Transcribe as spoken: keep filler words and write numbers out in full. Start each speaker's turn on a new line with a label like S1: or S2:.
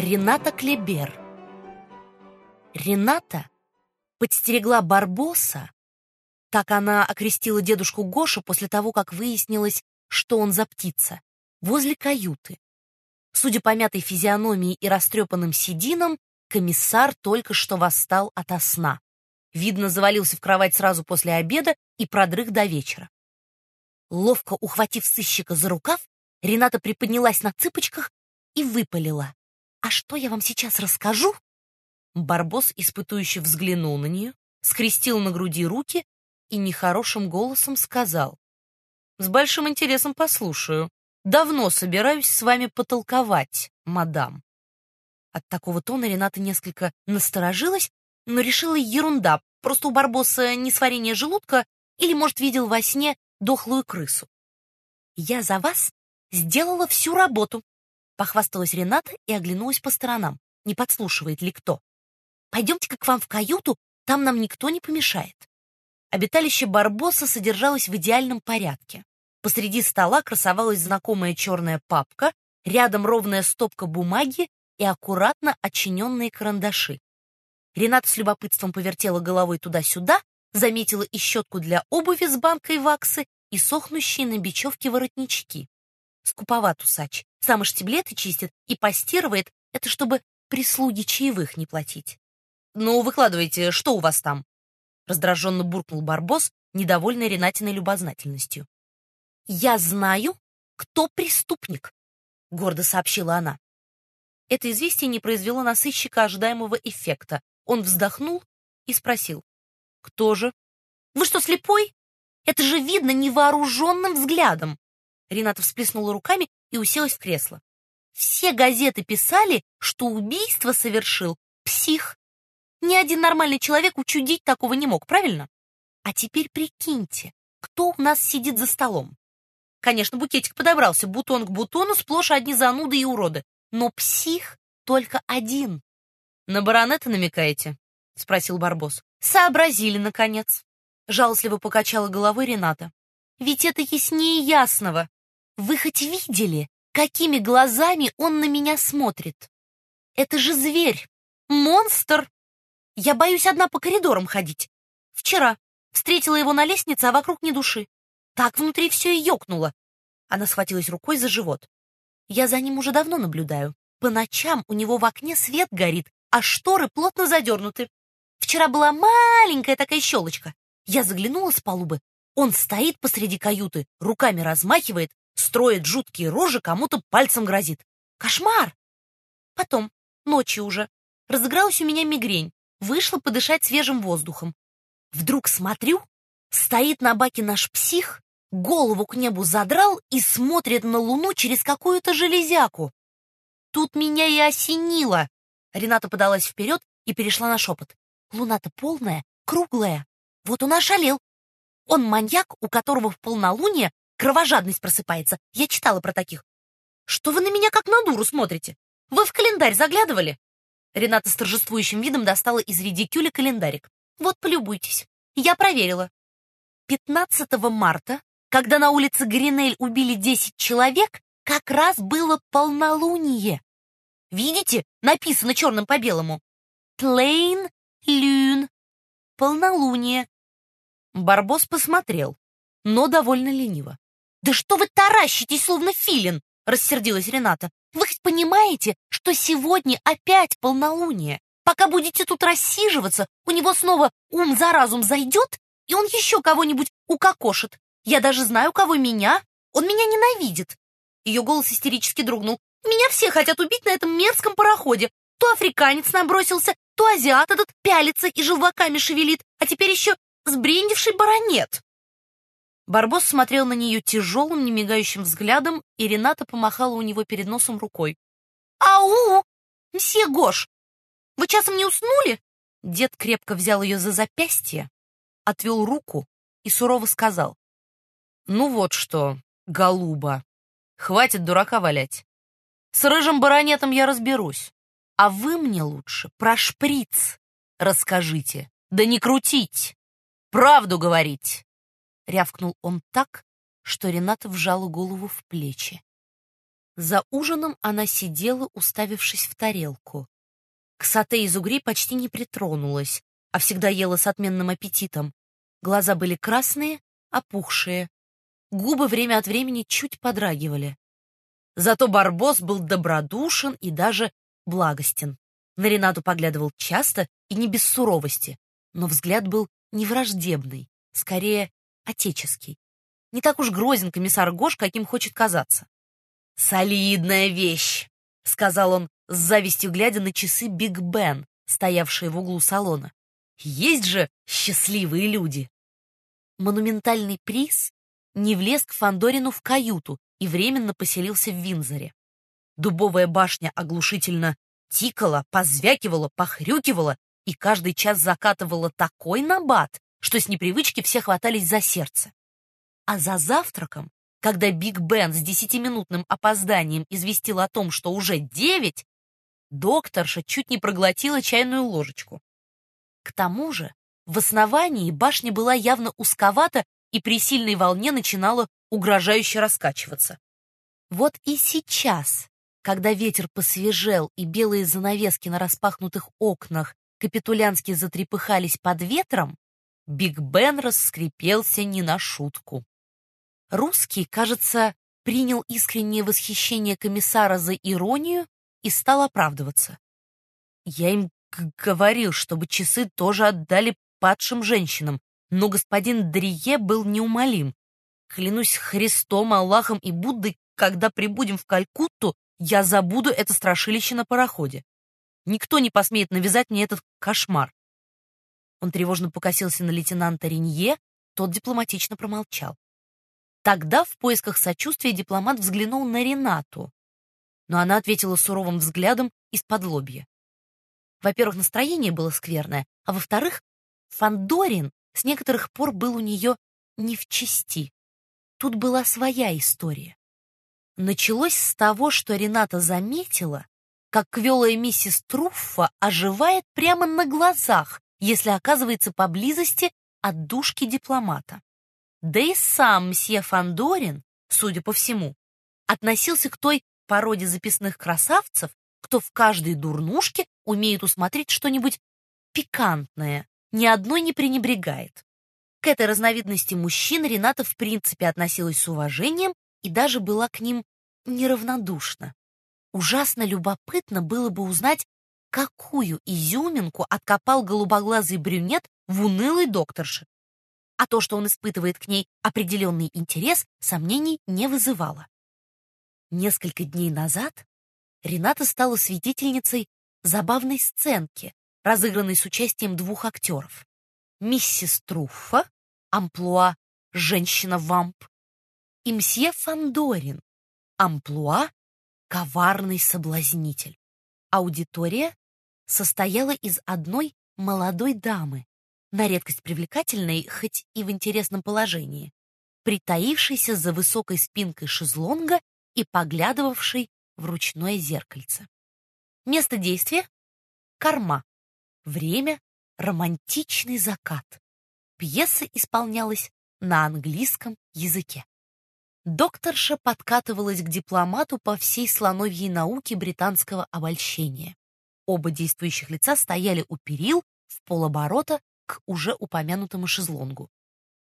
S1: Рената Клебер. Рената подстерегла Барбоса, так она окрестила дедушку Гошу после того, как выяснилось, что он за птица, возле каюты. Судя по мятой физиономии и растрепанным сединам, комиссар только что восстал ото сна. Видно, завалился в кровать сразу после обеда и продрых до вечера. Ловко ухватив сыщика за рукав, Рената приподнялась на цыпочках и выпалила: «А что я вам сейчас расскажу?» Барбос испытующе взглянул на нее, скрестил на груди руки и нехорошим голосом сказал: «С большим интересом послушаю. Давно собираюсь с вами потолковать, мадам». От такого тона Рената несколько насторожилась, но решила: ерунда, просто у Барбоса несварение желудка или, может, видел во сне дохлую крысу. «Я за вас сделала всю работу», — похвасталась Рената и оглянулась по сторонам, не подслушивает ли кто. «Пойдемте-ка к вам в каюту, там нам никто не помешает». Обиталище Барбоса содержалось в идеальном порядке. Посреди стола красовалась знакомая черная папка, рядом ровная стопка бумаги и аккуратно отчиненные карандаши. Рената с любопытством повертела головой туда-сюда, заметила и щетку для обуви с банкой ваксы, и сохнущие на бечевке воротнички. Скуповат усач. Сам и штиблеты чистит и постирывает. Это чтобы прислуги чаевых не платить. «Ну, выкладывайте, что у вас там?» Раздраженно буркнул Барбос, недовольный Ренатиной любознательностью. «Я знаю, кто преступник», — гордо сообщила она. Это известие не произвело на сыщика ожидаемого эффекта. Он вздохнул и спросил: «Кто же?» «Вы что, слепой? Это же видно невооруженным взглядом!» Рената всплеснула руками и уселась в кресло. «Все газеты писали, что убийство совершил псих. Ни один нормальный человек учудить такого не мог, правильно? А теперь прикиньте, кто у нас сидит за столом. Конечно, букетик подобрался, бутон к бутону, сплошь одни зануды и уроды. Но псих только один». «На баронета намекаете?» — спросил Барбос. «Сообразили, наконец». Жалостливо покачала головой Рената. «Ведь это яснее ясного. Вы хоть видели, какими глазами он на меня смотрит? Это же зверь, монстр. Я боюсь одна по коридорам ходить. Вчера встретила его на лестнице, а вокруг ни души. Так внутри все и ёкнуло». Она схватилась рукой за живот. «Я за ним уже давно наблюдаю. По ночам у него в окне свет горит, а шторы плотно задернуты. Вчера была маленькая такая щелочка. Я заглянула с палубы. Он стоит посреди каюты, руками размахивает, строит жуткие рожи, кому-то пальцем грозит. Кошмар! Потом, ночью уже, разыгралась у меня мигрень. Вышла подышать свежим воздухом. Вдруг смотрю, стоит на баке наш псих, голову к небу задрал и смотрит на луну через какую-то железяку. Тут меня и осенило. Рената подалась вперед и перешла на шепот. Луна-то полная, круглая. Вот он ошалел. Он маньяк, у которого в полнолуние кровожадность просыпается. Я читала про таких. Что вы на меня как на дуру смотрите? Вы в календарь заглядывали?» Рената с торжествующим видом достала из редикюля календарик. «Вот, полюбуйтесь. Я проверила. пятнадцатого марта, когда на улице Гринель убили десять человек, как раз было полнолуние. Видите? Написано черным по белому. Plein lune. Полнолуние». Барбос посмотрел, но довольно лениво. «Да что вы таращитесь, словно филин!» — рассердилась Рената. «Вы хоть понимаете, что сегодня опять полнолуние? Пока будете тут рассиживаться, у него снова ум за разум зайдет, и он еще кого-нибудь укокошит. Я даже знаю, кого меня. Он меня ненавидит». Ее голос истерически дрогнул. «Меня все хотят убить на этом мерзком пароходе. То африканец набросился, то азиат этот пялится и желваками шевелит, а теперь еще сбрендивший баронет». Барбос смотрел на нее тяжелым, немигающим взглядом, и Рената помахала у него перед носом рукой. «Ау! Мсье Гош! Вы часом не уснули?» Дед крепко взял ее за запястье, отвел руку и сурово сказал: «Ну вот что, голуба, хватит дурака валять. С рыжим баронетом я разберусь, а вы мне лучше про шприц расскажите, да не крутить, правду говорить». Рявкнул он так, что Рената вжала голову в плечи. За ужином она сидела, уставившись в тарелку. К сате из угрей почти не притронулась, а всегда ела с отменным аппетитом. Глаза были красные, опухшие. Губы время от времени чуть подрагивали. Зато Барбос был добродушен и даже благостен. На Ренату поглядывал часто и не без суровости, но взгляд был не враждебный, скорее отеческий. Не так уж грозен комиссар Гош, каким хочет казаться. «Солидная вещь», — сказал он, с завистью глядя на часы Биг Бен, стоявшие в углу салона. «Есть же счастливые люди!» Монументальный приз не влез к Фандорину в каюту и временно поселился в Виндзоре. Дубовая башня оглушительно тикала, позвякивала, похрюкивала и каждый час закатывала такой набат, что с непривычки все хватались за сердце. А за завтраком, когда Биг Бен с десятиминутным опозданием известил о том, что уже девять, докторша чуть не проглотила чайную ложечку. К тому же в основании башня была явно узковата и при сильной волне начинала угрожающе раскачиваться. Вот и сейчас, когда ветер посвежел и белые занавески на распахнутых окнах капитулянски затрепыхались под ветром, Биг Бен раскрепелся не на шутку. Русский, кажется, принял искреннее восхищение комиссара за иронию и стал оправдываться. «Я им говорил, чтобы часы тоже отдали падшим женщинам, но господин Дрие был неумолим. Клянусь Христом, Аллахом и Буддой, когда прибудем в Калькутту, я забуду это страшилище на пароходе. Никто не посмеет навязать мне этот кошмар». Он тревожно покосился на лейтенанта Ренье, тот дипломатично промолчал. Тогда в поисках сочувствия дипломат взглянул на Ренату, но она ответила суровым взглядом из-под лобья. Во-первых, настроение было скверное, а во-вторых, Фандорин с некоторых пор был у нее не в чести. Тут была своя история. Началось с того, что Рената заметила, как квелая миссис Труффа оживает прямо на глазах, если оказывается поблизости от душки дипломата. Да и сам мсье Фандорин, судя по всему, относился к той породе записных красавцев, кто в каждой дурнушке умеет усмотреть что-нибудь пикантное, ни одной не пренебрегает. К этой разновидности мужчин Рената в принципе относилась с уважением и даже была к ним неравнодушна. Ужасно любопытно было бы узнать, какую изюминку откопал голубоглазый брюнет в унылой докторше. А то, что он испытывает к ней определенный интерес, сомнений не вызывало. Несколько дней назад Рената стала свидетельницей забавной сценки, разыгранной с участием двух актеров. Миссис Труффа, амплуа «женщина-вамп», и мсье Фандорин, амплуа «коварный соблазнитель». Аудитория состояла из одной молодой дамы, на редкость привлекательной, хоть и в интересном положении, притаившейся за высокой спинкой шезлонга и поглядывавшей в ручное зеркальце. Место действия — корма. Время — романтичный закат. Пьеса исполнялась на английском языке. Докторша подкатывалась к дипломату по всей слоновьей науке британского обольщения. Оба действующих лица стояли у перил в полоборота к уже упомянутому шезлонгу.